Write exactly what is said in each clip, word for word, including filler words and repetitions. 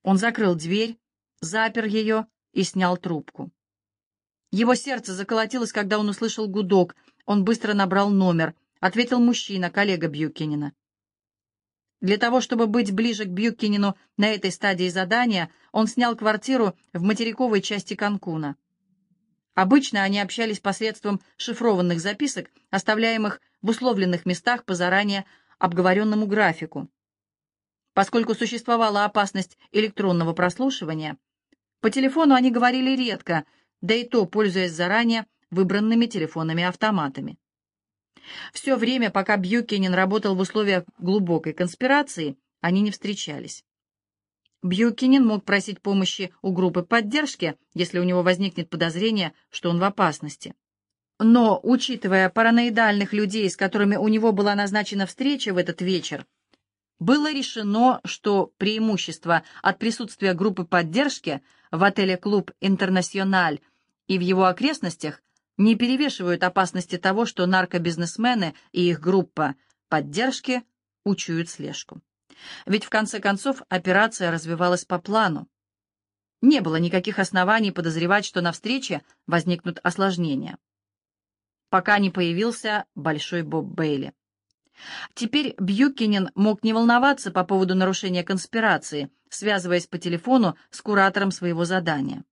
Он закрыл дверь, запер ее и снял трубку. Его сердце заколотилось, когда он услышал гудок. Он быстро набрал номер. Ответил мужчина, коллега Бьюкенена. Для того, чтобы быть ближе к Бьюкенену на этой стадии задания, он снял квартиру в материковой части Канкуна. Обычно они общались посредством шифрованных записок, оставляемых в условленных местах по заранее обговоренному графику. Поскольку существовала опасность электронного прослушивания, по телефону они говорили редко, да и то пользуясь заранее выбранными телефонами-автоматами. Все время, пока Бьюкенен работал в условиях глубокой конспирации, они не встречались. Бьюкенен мог просить помощи у группы поддержки, если у него возникнет подозрение, что он в опасности. Но, учитывая параноидальных людей, с которыми у него была назначена встреча в этот вечер, было решено, что преимущество от присутствия группы поддержки в отеле «Клуб Интернациональ» и в его окрестностях не перевешивают опасности того, что наркобизнесмены и их группа поддержки учуют слежку. Ведь в конце концов операция развивалась по плану. Не было никаких оснований подозревать, что на встрече возникнут осложнения. Пока не появился Большой Боб Бейли. Теперь Бьюкенен мог не волноваться по поводу нарушения конспирации, связываясь по телефону с куратором своего задания.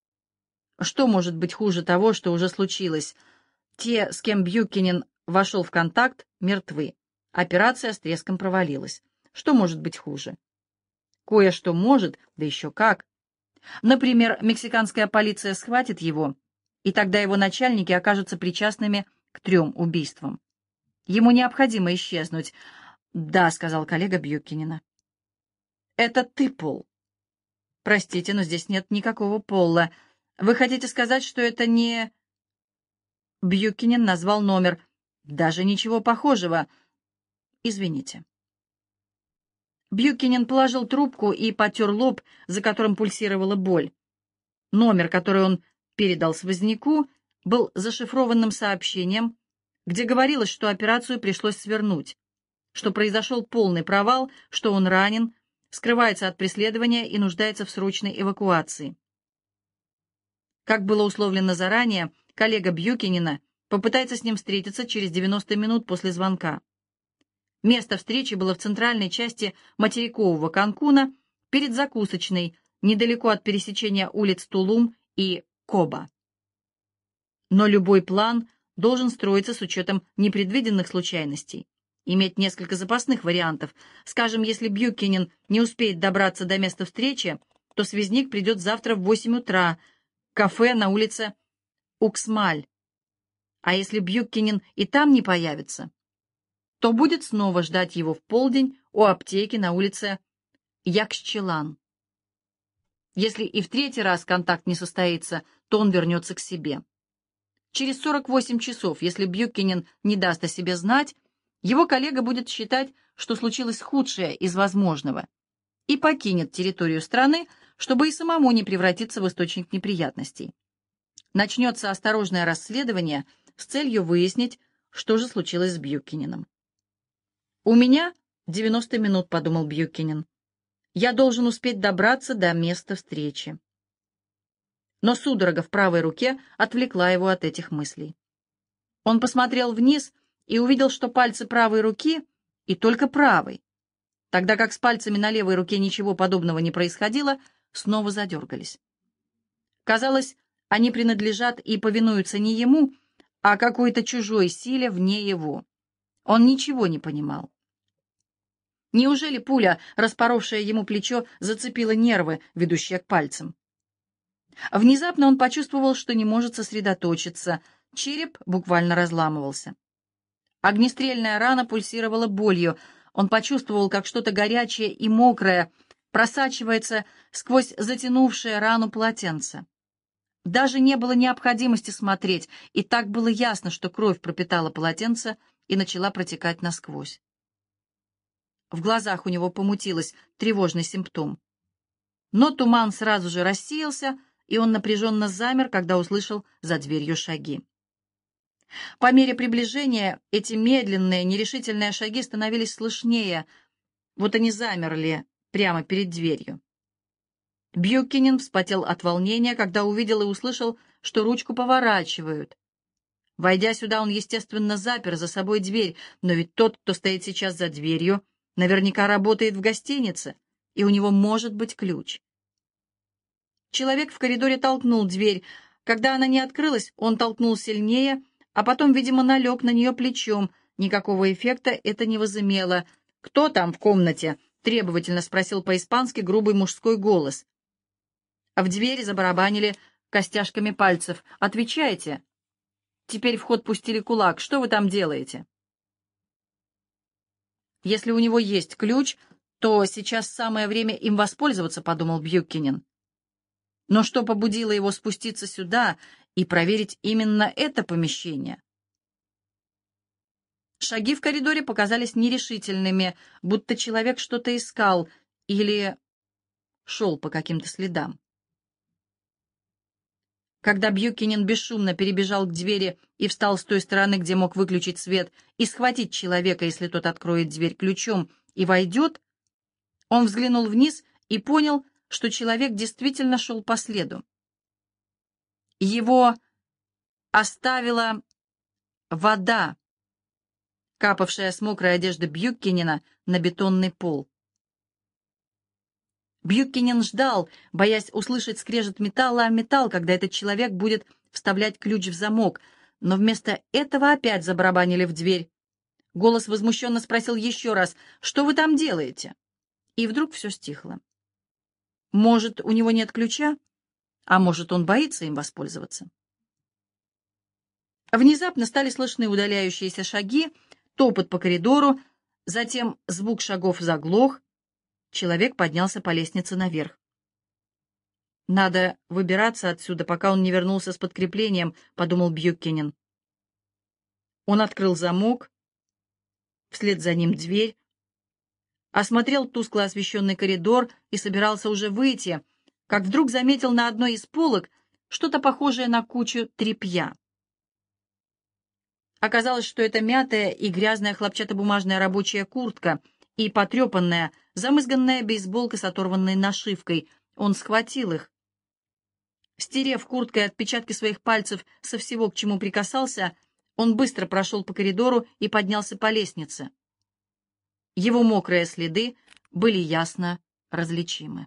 Что может быть хуже того, что уже случилось? Те, с кем Бьюкенен вошел в контакт, мертвы. Операция с треском провалилась. Что может быть хуже? Кое-что может, да еще как. Например, мексиканская полиция схватит его, и тогда его начальники окажутся причастными к трем убийствам. Ему необходимо исчезнуть. «Да», — сказал коллега Бьюкенена. «Это ты, Пол». «Простите, но здесь нет никакого Пола. Вы хотите сказать, что это не...» Бьюкенен назвал номер. «Даже ничего похожего. Извините». Бьюкенен положил трубку и потер лоб, за которым пульсировала боль. Номер, который он передал связняку, был зашифрованным сообщением, где говорилось, что операцию пришлось свернуть, что произошел полный провал, что он ранен, скрывается от преследования и нуждается в срочной эвакуации. Как было условлено заранее, коллега Бьюкенена попытается с ним встретиться через девяносто минут после звонка. Место встречи было в центральной части материкового Канкуна, перед закусочной, недалеко от пересечения улиц Тулум и Коба. Но любой план должен строиться с учетом непредвиденных случайностей, иметь несколько запасных вариантов. Скажем, если Бьюкенен не успеет добраться до места встречи, то связник придет завтра в восемь утра в кафе на улице Уксмаль. А если Бьюкенен и там не появится, то будет снова ждать его в полдень у аптеки на улице Якшчелан. Если и в третий раз контакт не состоится, то он вернется к себе. Через сорок восемь часов, если Бьюкенен не даст о себе знать, его коллега будет считать, что случилось худшее из возможного, и покинет территорию страны, чтобы и самому не превратиться в источник неприятностей. Начнется осторожное расследование с целью выяснить, что же случилось с Бьюкененом. «У меня девяносто минут», — подумал Бьюкенен. «Я должен успеть добраться до места встречи». Но судорога в правой руке отвлекла его от этих мыслей. Он посмотрел вниз и увидел, что пальцы правой руки, и только правой, тогда как с пальцами на левой руке ничего подобного не происходило, снова задергались. Казалось, они принадлежат и повинуются не ему, а какой-то чужой силе вне его. Он ничего не понимал. Неужели пуля, распоровшая ему плечо, зацепила нервы, ведущие к пальцам? Внезапно он почувствовал, что не может сосредоточиться. Череп буквально разламывался. Огнестрельная рана пульсировала болью. Он почувствовал, как что-то горячее и мокрое просачивается сквозь затянувшее рану полотенце. Даже не было необходимости смотреть, и так было ясно, что кровь пропитала полотенце и начала протекать насквозь. В глазах у него помутилось, тревожный симптом. Но туман сразу же рассеялся, и он напряженно замер, когда услышал за дверью шаги. По мере приближения эти медленные, нерешительные шаги становились слышнее. Вот они замерли прямо перед дверью. Бьюкинен вспотел от волнения, когда увидел и услышал, что ручку поворачивают. Войдя сюда, он, естественно, запер за собой дверь, но ведь тот, кто стоит сейчас за дверью, наверняка работает в гостинице, и у него может быть ключ. Человек в коридоре толкнул дверь. Когда она не открылась, он толкнул сильнее, а потом, видимо, налег на нее плечом. Никакого эффекта это не возымело. «Кто там в комнате?» — требовательно спросил по-испански грубый мужской голос. А в двери забарабанили костяшками пальцев. «Отвечайте!» Теперь в ход пустили кулак. «Что вы там делаете?» «Если у него есть ключ, то сейчас самое время им воспользоваться», — подумал Бьюкинен. Но что побудило его спуститься сюда и проверить именно это помещение? Шаги в коридоре показались нерешительными, будто человек что-то искал или шел по каким-то следам. Когда Бьюкинен бесшумно перебежал к двери и встал с той стороны, где мог выключить свет, и схватить человека, если тот откроет дверь ключом и войдет, он взглянул вниз и понял, что человек действительно шел по следу. Его оставила вода, капавшая с мокрой одежды Бьюкинена на бетонный пол. Бьюкинен ждал, боясь услышать скрежет металла о металл, когда этот человек будет вставлять ключ в замок, но вместо этого опять забарабанили в дверь. Голос возмущенно спросил еще раз: «Что вы там делаете?» И вдруг все стихло. Может, у него нет ключа, а может, он боится им воспользоваться. Внезапно стали слышны удаляющиеся шаги, топот по коридору, затем звук шагов заглох. Человек поднялся по лестнице наверх. «Надо выбираться отсюда, пока он не вернулся с подкреплением», — подумал Бьюкинен. Он открыл замок, вслед за ним дверь, осмотрел тускло освещенный коридор и собирался уже выйти, как вдруг заметил на одной из полок что-то похожее на кучу тряпья. Оказалось, что это мятая и грязная хлопчатобумажная рабочая куртка и потрепанная, замызганная бейсболка с оторванной нашивкой. Он схватил их. Стерев курткой отпечатки своих пальцев со всего, к чему прикасался, он быстро прошел по коридору и поднялся по лестнице. Его мокрые следы были ясно различимы.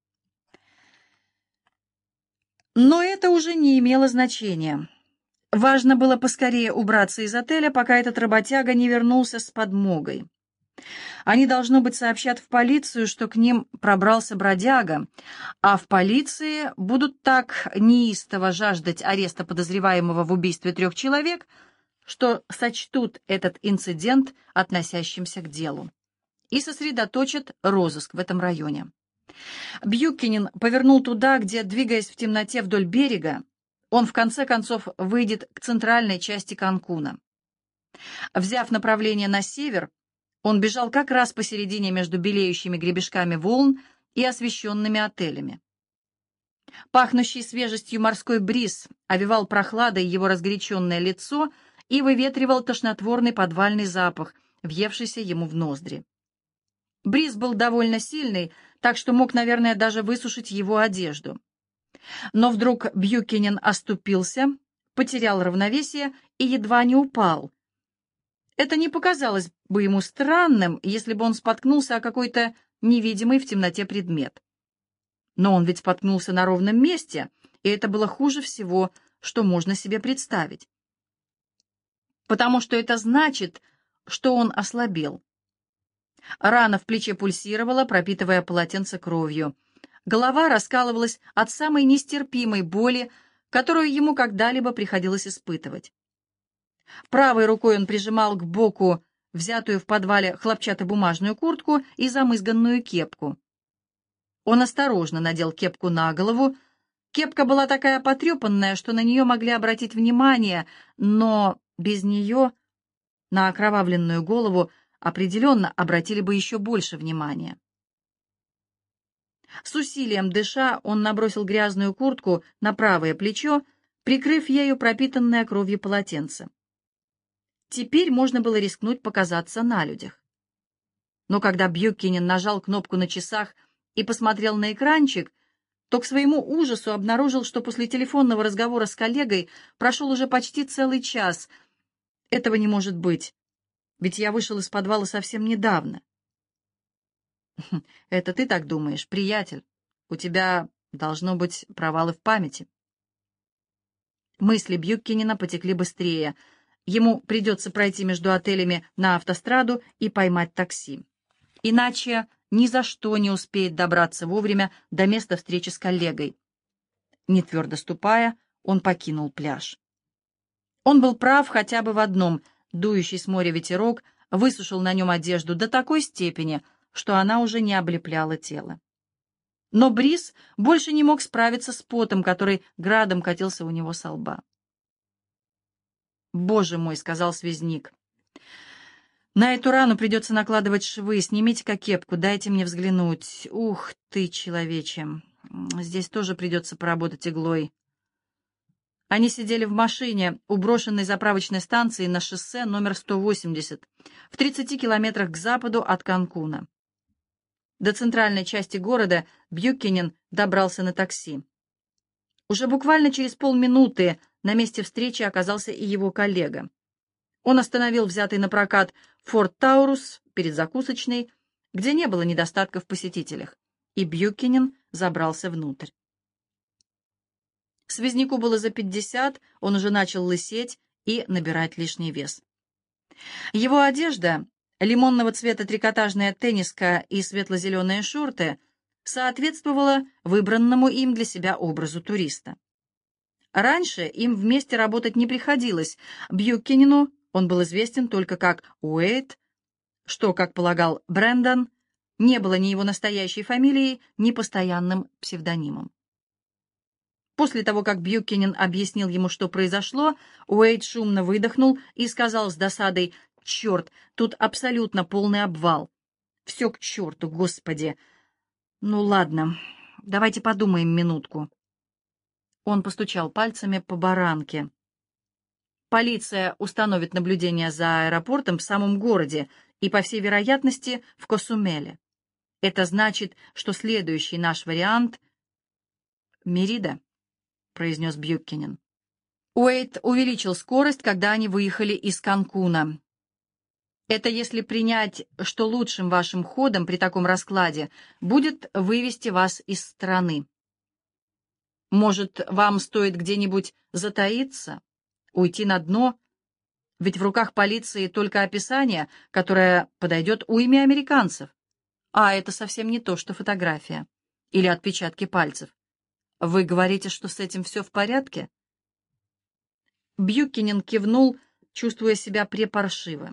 Но это уже не имело значения. Важно было поскорее убраться из отеля, пока этот работяга не вернулся с подмогой. Они, должно быть, сообщат в полицию, что к ним пробрался бродяга, а в полиции будут так неистово жаждать ареста подозреваемого в убийстве трех человек, что сочтут этот инцидент относящимся к делу и сосредоточат розыск в этом районе. Бьюкинен повернул туда, где, двигаясь в темноте вдоль берега, он в конце концов выйдет к центральной части Канкуна. Взяв направление на север, он бежал как раз посередине между белеющими гребешками волн и освещенными отелями. Пахнущий свежестью морской бриз овевал прохладой его разгоряченное лицо и выветривал тошнотворный подвальный запах, въевшийся ему в ноздри. Бриз был довольно сильный, так что мог, наверное, даже высушить его одежду. Но вдруг Бьюкинен оступился, потерял равновесие и едва не упал. Это не показалось бы ему странным, если бы он споткнулся о какой-то невидимый в темноте предмет. Но он ведь споткнулся на ровном месте, и это было хуже всего, что можно себе представить. Потому что это значит, что он ослабел. Рана в плече пульсировала, пропитывая полотенце кровью. Голова раскалывалась от самой нестерпимой боли, которую ему когда-либо приходилось испытывать. Правой рукой он прижимал к боку взятую в подвале хлопчатобумажную куртку и замызганную кепку. Он осторожно надел кепку на голову. Кепка была такая потрепанная, что на нее могли обратить внимание, но без нее на окровавленную голову определенно обратили бы еще больше внимания. С усилием дыша, он набросил грязную куртку на правое плечо, прикрыв ею пропитанное кровью полотенце. Теперь можно было рискнуть показаться на людях. Но когда Бьюкинен нажал кнопку на часах и посмотрел на экранчик, то к своему ужасу обнаружил, что после телефонного разговора с коллегой прошел уже почти целый час. Этого не может быть, ведь я вышел из подвала совсем недавно. Это ты так думаешь, приятель? У тебя должно быть провалы в памяти. Мысли Бьюккенена потекли быстрее. Ему придется пройти между отелями на автостраду и поймать такси. Иначе ни за что не успеет добраться вовремя до места встречи с коллегой. Не твердо ступая, он покинул пляж. Он был прав хотя бы в одном. Дующий с моря ветерок высушил на нем одежду до такой степени, что она уже не облепляла тело. Но бриз больше не мог справиться с потом, который градом катился у него со лба. «Боже мой», — сказал связник, — «на эту рану придется накладывать швы. Снимите-ка кепку, дайте мне взглянуть. Ух ты, человече, здесь тоже придется поработать иглой». Они сидели в машине у брошенной заправочной станции на шоссе номер сто восемьдесят, в тридцати километрах к западу от Канкуна. До центральной части города Бьюкенен добрался на такси. Уже буквально через полминуты на месте встречи оказался и его коллега. Он остановил взятый на прокат Форд Таурус перед закусочной, где не было недостатка в посетителях, и Бьюкенен забрался внутрь. Связнику было за пятьдесят, он уже начал лысеть и набирать лишний вес. Его одежда, лимонного цвета трикотажная тенниска и светло-зеленые шорты, соответствовала выбранному им для себя образу туриста. Раньше им вместе работать не приходилось. Бьюкенену он был известен только как Уэйд, что, как полагал Брэндон, не было ни его настоящей фамилией, ни постоянным псевдонимом. После того, как Бьюкенен объяснил ему, что произошло, Уэйд шумно выдохнул и сказал с досадой: «Черт, тут абсолютно полный обвал. Все к черту, господи. Ну ладно, давайте подумаем минутку». Он постучал пальцами по баранке. «Полиция установит наблюдение за аэропортом в самом городе и, по всей вероятности, в Косумеле. Это значит, что следующий наш вариант — Мерида», — произнес Бьюкенен. Уэйд увеличил скорость, когда они выехали из Канкуна. «Это если принять, что лучшим вашим ходом при таком раскладе будет вывести вас из страны. Может, вам стоит где-нибудь затаиться, уйти на дно? Ведь в руках полиции только описание, которое подойдет уйме американцев. А это совсем не то, что фотография или отпечатки пальцев. Вы говорите, что с этим все в порядке?» Бьюкенен кивнул, чувствуя себя препаршиво.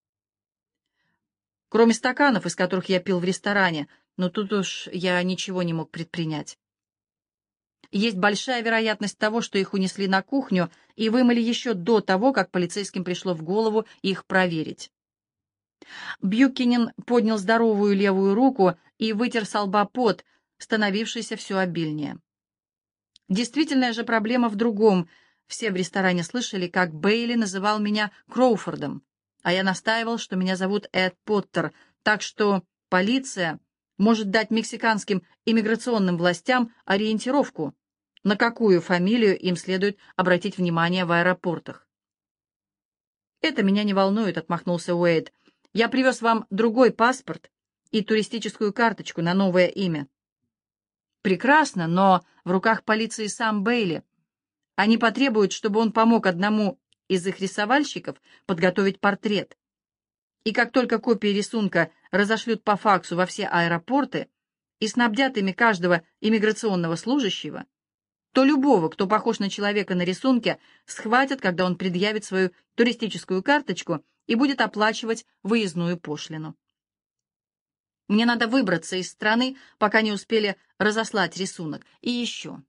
«Кроме стаканов, из которых я пил в ресторане, но тут уж я ничего не мог предпринять. Есть большая вероятность того, что их унесли на кухню и вымыли еще до того, как полицейским пришло в голову их проверить». Бьюкенен поднял здоровую левую руку и вытер со лба пот, становившийся все обильнее. Действительная же проблема в другом. Все в ресторане слышали, как Бейли называл меня Кроуфордом, а я настаивал, что меня зовут Эд Поттер, так что полиция может дать мексиканским иммиграционным властям ориентировку, на какую фамилию им следует обратить внимание в аэропортах. «Это меня не волнует», — отмахнулся Уэйд. «Я привез вам другой паспорт и туристическую карточку на новое имя». «Прекрасно, но в руках полиции сам Бейли. Они потребуют, чтобы он помог одному из их рисовальщиков подготовить портрет. И как только копии рисунка разошлют по факсу во все аэропорты и снабдят ими каждого иммиграционного служащего, то любого, кто похож на человека на рисунке, схватят, когда он предъявит свою туристическую карточку и будет оплачивать выездную пошлину. Мне надо выбраться из страны, пока не успели разослать рисунок. И еще».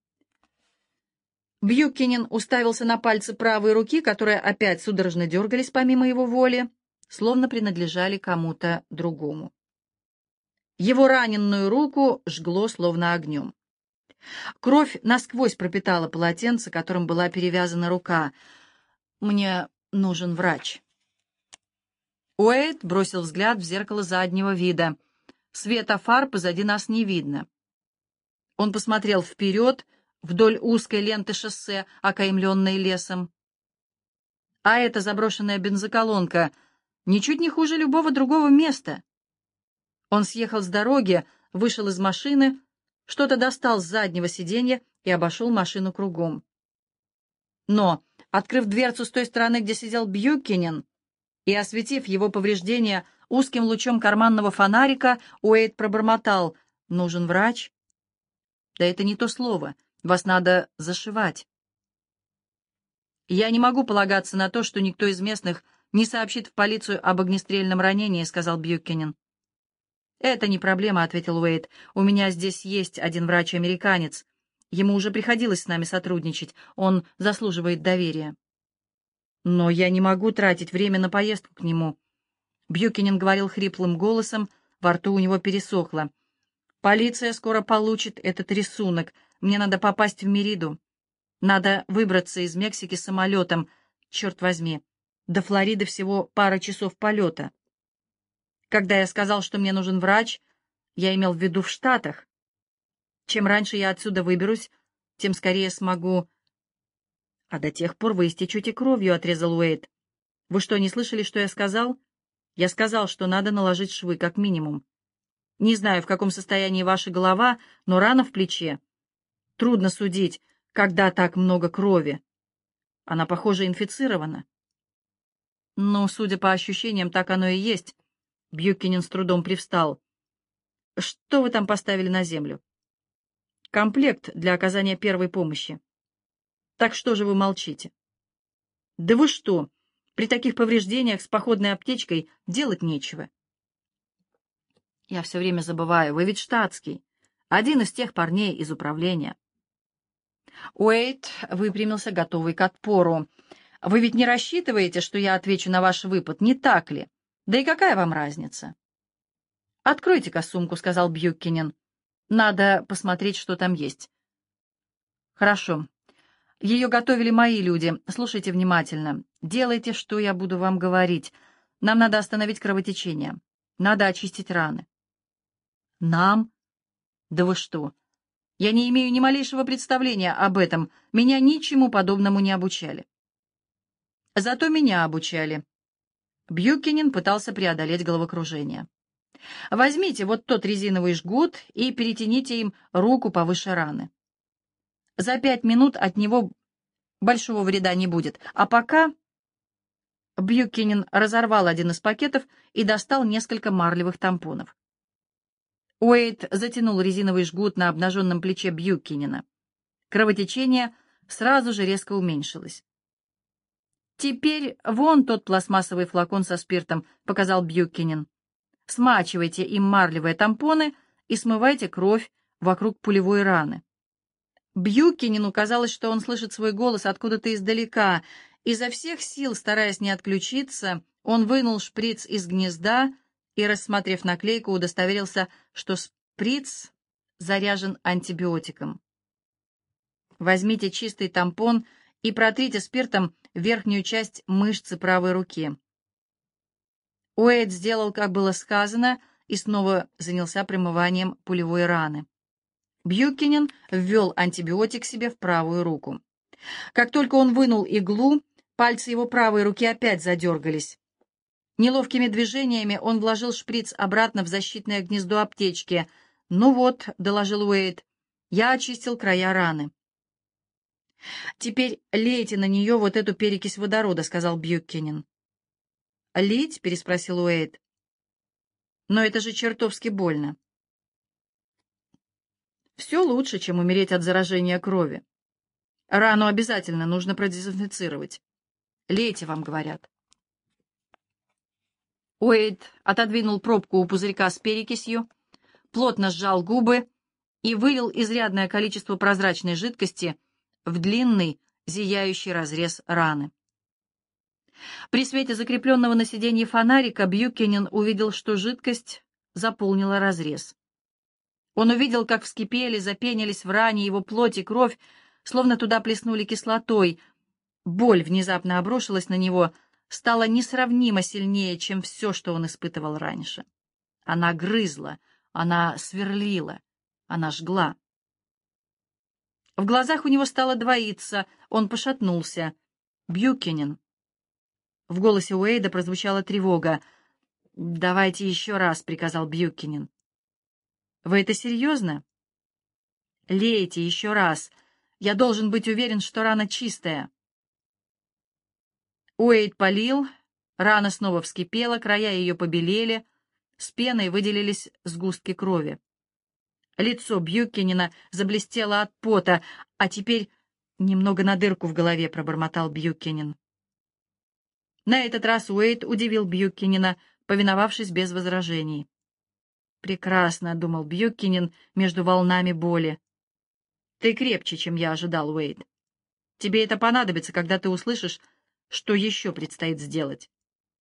Бьюкенен уставился на пальцы правой руки, которые опять судорожно дергались помимо его воли, словно принадлежали кому-то другому. Его раненую руку жгло словно огнем. Кровь насквозь пропитала полотенце, которым была перевязана рука. «Мне нужен врач». Уэйд бросил взгляд в зеркало заднего вида. «Света фар позади нас не видно». Он посмотрел вперед, вдоль узкой ленты шоссе, окаймленной лесом. А эта заброшенная бензоколонка ничуть не хуже любого другого места. Он съехал с дороги, вышел из машины, что-то достал с заднего сиденья и обошел машину кругом. Но, открыв дверцу с той стороны, где сидел Бьюкенен, и осветив его повреждения узким лучом карманного фонарика, Уэйд пробормотал: «Нужен врач?» «Да это не то слово. Вас надо зашивать». «Я не могу полагаться на то, что никто из местных не сообщит в полицию об огнестрельном ранении», — сказал Бьюкенен. «Это не проблема», — ответил Уэйд. «У меня здесь есть один врач-американец. Ему уже приходилось с нами сотрудничать. Он заслуживает доверия». «Но я не могу тратить время на поездку к нему». Бьюкенен говорил хриплым голосом, во рту у него пересохло. «Полиция скоро получит этот рисунок. Мне надо попасть в Мериду. Надо выбраться из Мексики самолетом. Черт возьми, до Флориды всего пара часов полета. Когда я сказал, что мне нужен врач, я имел в виду в Штатах. Чем раньше я отсюда выберусь, тем скорее смогу...» «А до тех пор вы истечете кровью», — отрезал Уэйд. «Вы что, не слышали, что я сказал? Я сказал, что надо наложить швы, как минимум. Не знаю, в каком состоянии ваша голова, но рана в плече. Трудно судить, когда так много крови. Она, похоже, инфицирована». «Ну, судя по ощущениям, так оно и есть». Бьюкенен с трудом привстал. «Что вы там поставили на землю?» «Комплект для оказания первой помощи». «Так что же вы молчите?» «Да вы что, при таких повреждениях с походной аптечкой делать нечего». «Я все время забываю, вы ведь штатский, один из тех парней из управления». Уэйд выпрямился, готовый к отпору. «Вы ведь не рассчитываете, что я отвечу на ваш выпад, не так ли? Да и какая вам разница?» «Откройте-ка сумку», — сказал Бьюкенен. «Надо посмотреть, что там есть». «Хорошо. Ее готовили мои люди. Слушайте внимательно. Делайте, что я буду вам говорить. Нам надо остановить кровотечение. Надо очистить раны». «Нам? Да вы что? Я не имею ни малейшего представления об этом. Меня ничему подобному не обучали». «Зато меня обучали». Бьюкенен пытался преодолеть головокружение. «Возьмите вот тот резиновый жгут и перетяните им руку повыше раны. За пять минут от него большого вреда не будет. А пока...» Бьюкенен разорвал один из пакетов и достал несколько марлевых тампонов. Уэйд затянул резиновый жгут на обнаженном плече Бьюкенена. Кровотечение сразу же резко уменьшилось. «Теперь вон тот пластмассовый флакон со спиртом», — показал Бьюкенен. «Смачивайте им марлевые тампоны и смывайте кровь вокруг пулевой раны». Бьюкенену казалось, что он слышит свой голос откуда-то издалека. Изо всех сил, стараясь не отключиться, он вынул шприц из гнезда и, рассмотрев наклейку, удостоверился, что шприц заряжен антибиотиком. «Возьмите чистый тампон и протрите спиртом верхнюю часть мышцы правой руки». Уэйд сделал, как было сказано, и снова занялся промыванием пулевой раны. Бьюкенен ввел антибиотик себе в правую руку. Как только он вынул иглу, пальцы его правой руки опять задергались. Неловкими движениями он вложил шприц обратно в защитное гнездо аптечки. «Ну вот», — доложил Уэйд, — «я очистил края раны». «Теперь лейте на нее вот эту перекись водорода», — сказал Бьюкенен. «Лить?» — переспросил Уэйд. «Но это же чертовски больно». «Все лучше, чем умереть от заражения крови. Рану обязательно нужно продезинфицировать. Лейте, вам говорят». Уэйд отодвинул пробку у пузырька с перекисью, плотно сжал губы и вылил изрядное количество прозрачной жидкости в длинный, зияющий разрез раны. При свете закрепленного на сиденье фонарика Бьюкенен увидел, что жидкость заполнила разрез. Он увидел, как вскипели, запенились в ране его плоть и кровь, словно туда плеснули кислотой. Боль внезапно обрушилась на него, стала несравнимо сильнее, чем все, что он испытывал раньше. Она грызла, она сверлила, она жгла. В глазах у него стало двоиться, он пошатнулся. «Бьюкенен». В голосе Уэйда прозвучала тревога. «Давайте еще раз», — приказал Бьюкенен. «Вы это серьезно?» «Лейте еще раз. Я должен быть уверен, что рана чистая». Уэйд полил, рана снова вскипела, края ее побелели, с пеной выделились сгустки крови. Лицо Бьюкенена заблестело от пота, а теперь немного на дырку в голове, пробормотал Бьюкенен. На этот раз Уэйд удивил Бьюкенена, повиновавшись без возражений. «Прекрасно», — думал Бьюкенен между волнами боли. «Ты крепче, чем я ожидал, Уэйд. Тебе это понадобится, когда ты услышишь, что еще предстоит сделать».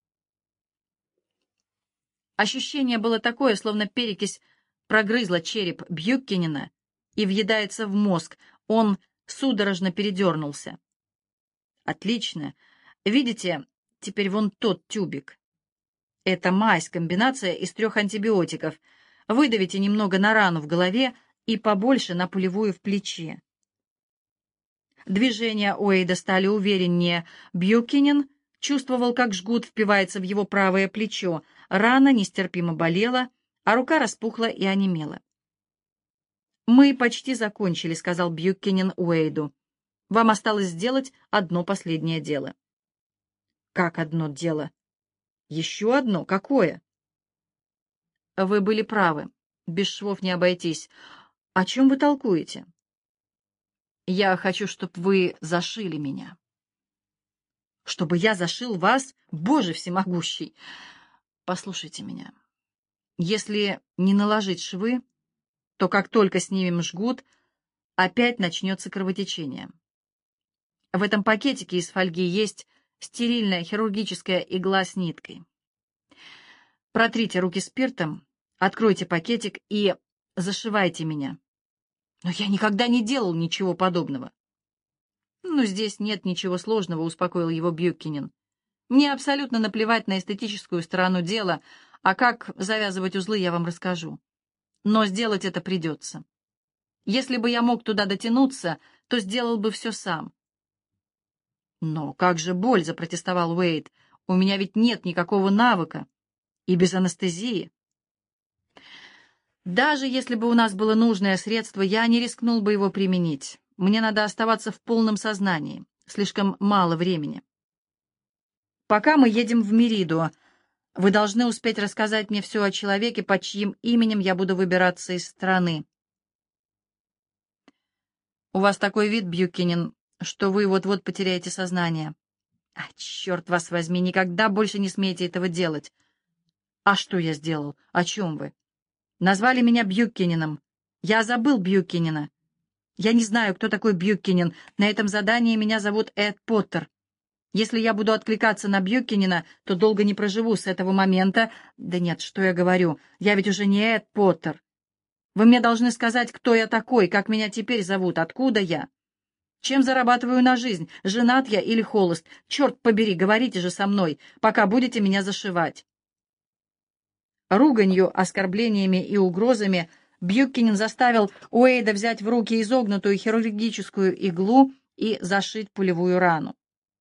Ощущение было такое, словно перекись прогрызла череп Бьюкенена и въедается в мозг. Он судорожно передернулся. «Отлично. Видите, теперь вон тот тюбик. Это мазь, комбинация из трех антибиотиков. Выдавите немного на рану в голове и побольше на пулевую в плече». Движения Уэйда стали увереннее. Бьюкенен чувствовал, как жгут впивается в его правое плечо. Рана нестерпимо болела, а рука распухла и онемела. «Мы почти закончили», — сказал Бьюкенен Уэйду. «Вам осталось сделать одно последнее дело». «Как одно дело?» «Еще одно? Какое?» «Вы были правы. Без швов не обойтись. О чем вы толкуете?» «Я хочу, чтобы вы зашили меня». «Чтобы я зашил вас? Боже всемогущий!» «Послушайте меня. Если не наложить швы, то как только снимем жгут, опять начнется кровотечение. В этом пакетике из фольги есть стерильная хирургическая игла с ниткой. Протрите руки спиртом, откройте пакетик и зашивайте меня». «Но я никогда не делал ничего подобного». «Ну, здесь нет ничего сложного», — успокоил его Бьюкенен. «Мне абсолютно наплевать на эстетическую сторону дела, а как завязывать узлы, я вам расскажу. Но сделать это придется. Если бы я мог туда дотянуться, то сделал бы все сам». «Но как же боль?» — запротестовал Уэйд. «У меня ведь нет никакого навыка. И без анестезии». «Даже если бы у нас было нужное средство, я не рискнул бы его применить. Мне надо оставаться в полном сознании. Слишком мало времени. Пока мы едем в Мериду, вы должны успеть рассказать мне все о человеке, под чьим именем я буду выбираться из страны». «У вас такой вид, Бьюкенен, что вы вот-вот потеряете сознание». «А, черт вас возьми, никогда больше не смейте этого делать». «А что я сделал? О чем вы?» «Назвали меня Бьюкененом. Я забыл Бьюкенена. Я не знаю, кто такой Бьюкенен. На этом задании меня зовут Эд Поттер. Если я буду откликаться на Бьюкенена, то долго не проживу с этого момента. Да нет, что я говорю? Я ведь уже не Эд Поттер. Вы мне должны сказать, кто я такой, как меня теперь зовут, откуда я. Чем зарабатываю на жизнь, женат я или холост. Черт побери, говорите же со мной, пока будете меня зашивать». Руганью, оскорблениями и угрозами Бьюкенен заставил Уэйда взять в руки изогнутую хирургическую иглу и зашить пулевую рану.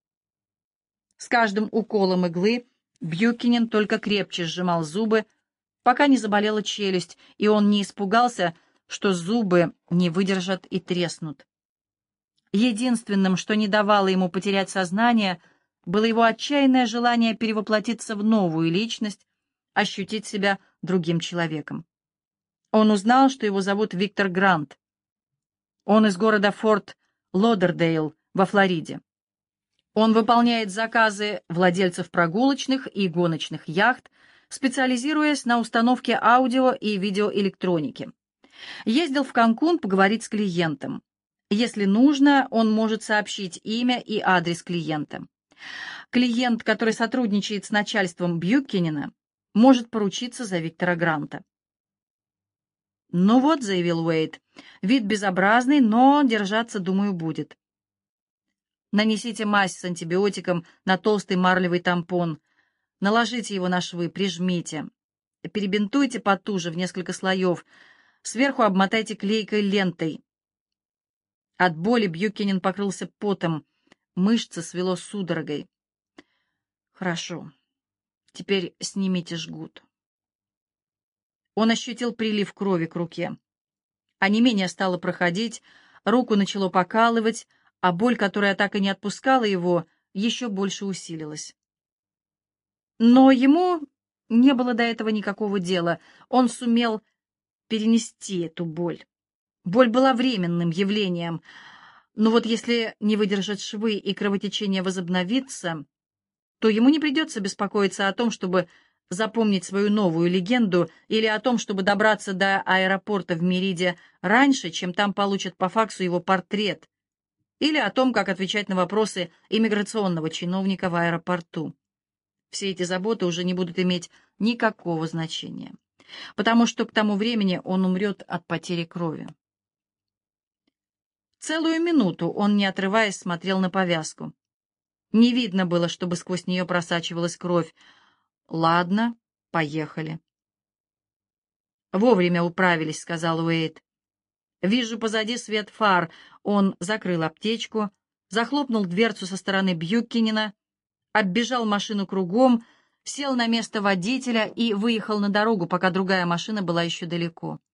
С каждым уколом иглы Бьюкенен только крепче сжимал зубы, пока не заболела челюсть, и он не испугался, что зубы не выдержат и треснут. Единственным, что не давало ему потерять сознание, было его отчаянное желание перевоплотиться в новую личность, ощутить себя другим человеком. Он узнал, что его зовут Виктор Грант. Он из города Форт Лодердейл во Флориде. Он выполняет заказы владельцев прогулочных и гоночных яхт, специализируясь на установке аудио и видеоэлектроники. Ездил в Канкун поговорить с клиентом. Если нужно, он может сообщить имя и адрес клиента. Клиент, который сотрудничает с начальством Бьюкенена, может поручиться за Виктора Гранта. «Ну вот», — заявил Уэйд, — «вид безобразный, но держаться, думаю, будет. Нанесите мазь с антибиотиком на толстый марлевый тампон, наложите его на швы, прижмите, перебинтуйте потуже в несколько слоев, сверху обмотайте клейкой лентой. От боли Бьюкенен покрылся потом, мышцы свело судорогой. «Хорошо. Теперь снимите жгут». Он ощутил прилив крови к руке. Онемение стало проходить, руку начало покалывать, а боль, которая так и не отпускала его, еще больше усилилась. Но ему не было до этого никакого дела. Он сумел перенести эту боль. Боль была временным явлением, но вот если не выдержат швы и кровотечение возобновится, то ему не придется беспокоиться о том, чтобы запомнить свою новую легенду или о том, чтобы добраться до аэропорта в Мериде раньше, чем там получат по факсу его портрет, или о том, как отвечать на вопросы иммиграционного чиновника в аэропорту. Все эти заботы уже не будут иметь никакого значения, потому что к тому времени он умрет от потери крови. Целую минуту он, не отрываясь, смотрел на повязку. Не видно было, чтобы сквозь нее просачивалась кровь. «Ладно, поехали». «Вовремя управились», — сказал Уэйд. «Вижу позади свет фар». Он закрыл аптечку, захлопнул дверцу со стороны Бьюкенена, оббежал машину кругом, сел на место водителя и выехал на дорогу, пока другая машина была еще далеко.